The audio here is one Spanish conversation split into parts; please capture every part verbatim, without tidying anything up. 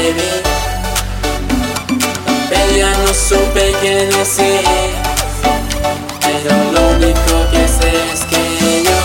vi, pero ya no supe qué decir. Pero lo único que sé es que yo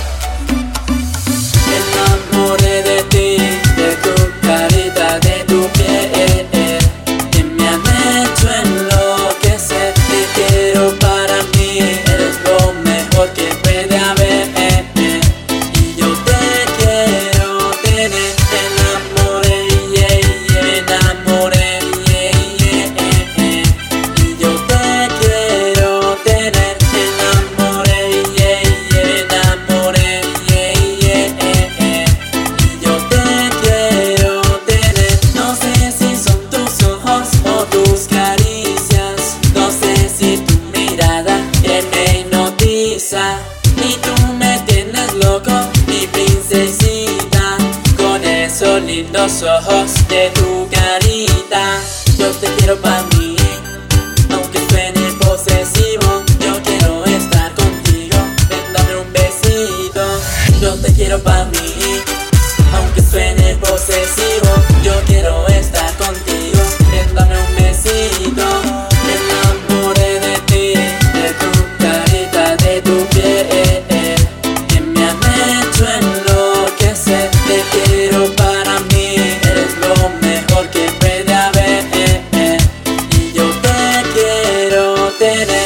me enamoré de ti, de tu carita, de tu piel, que me han hecho enloquecer. Te quiero para mí, eres lo mejor que puede haber, y yo te quiero tener. Me enamoré, yeah, yeah, me enamoré, yeah, yeah, y yo te quiero tener. Me enamoré, yeah, yeah, me enamoré, yeah, yeah, y yo te quiero tener. No sé si son tus ojos o tus caricias, no sé si tu mirada que me hipnotiza, y tú me tienes loco, mi princesita, con esos lindos ojos de tu carita. Yo te quiero pa' mí, aunque suene posesivo, yo quiero estar contigo, ven dame un besito. Yo te quiero pa' mí, aunque suene posesivo, yo quiero estar contigo, ven dame un besito. Me enamoré de ti, de tu carita, de tu piel, que me han hecho enloquecer. Te quiero para mí, eres lo mejor que puede haber, y yo te quiero tener.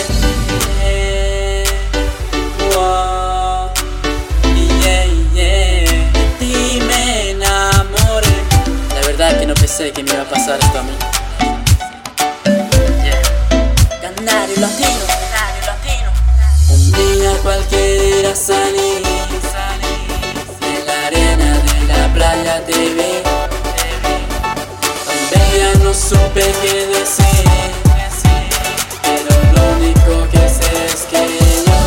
Wow. Yeah, yeah. De ti me enamoré. La verdad que no pensé que me iba a pasar esto a mí. Canario latino, Canario latino. Un día cualquiera salí, de la arena de la playa te vi, donde ya no supe qué decir. Pero lo único que sé es que yo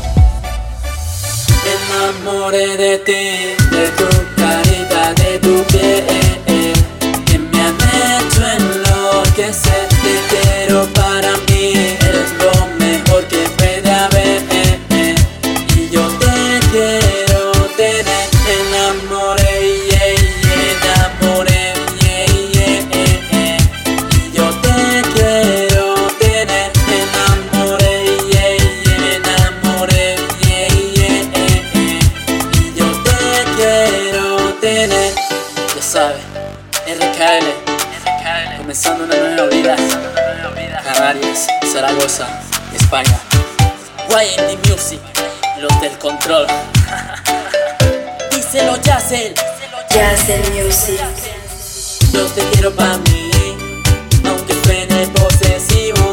me enamoré de ti, de tu carita, de tu piel, que me han hecho enloquecer. Te quiero para mí, eres lo mejor que puede haber, y yo te quiero tener. Me enamoré, yeah, yeah, me enamoré, yeah, yeah, y yo te quiero tener. Me enamoré, yeah, yeah, me enamoré, yeah, yeah, y yo te quiero tener. Ya sabes, R K L, comenzando una nueva vida. Canarias, Zaragoza, España. Y N D Music, los del control. Díselo, Yacel. Yacel Music. Yo te quiero pa' mí, aunque suene posesivo,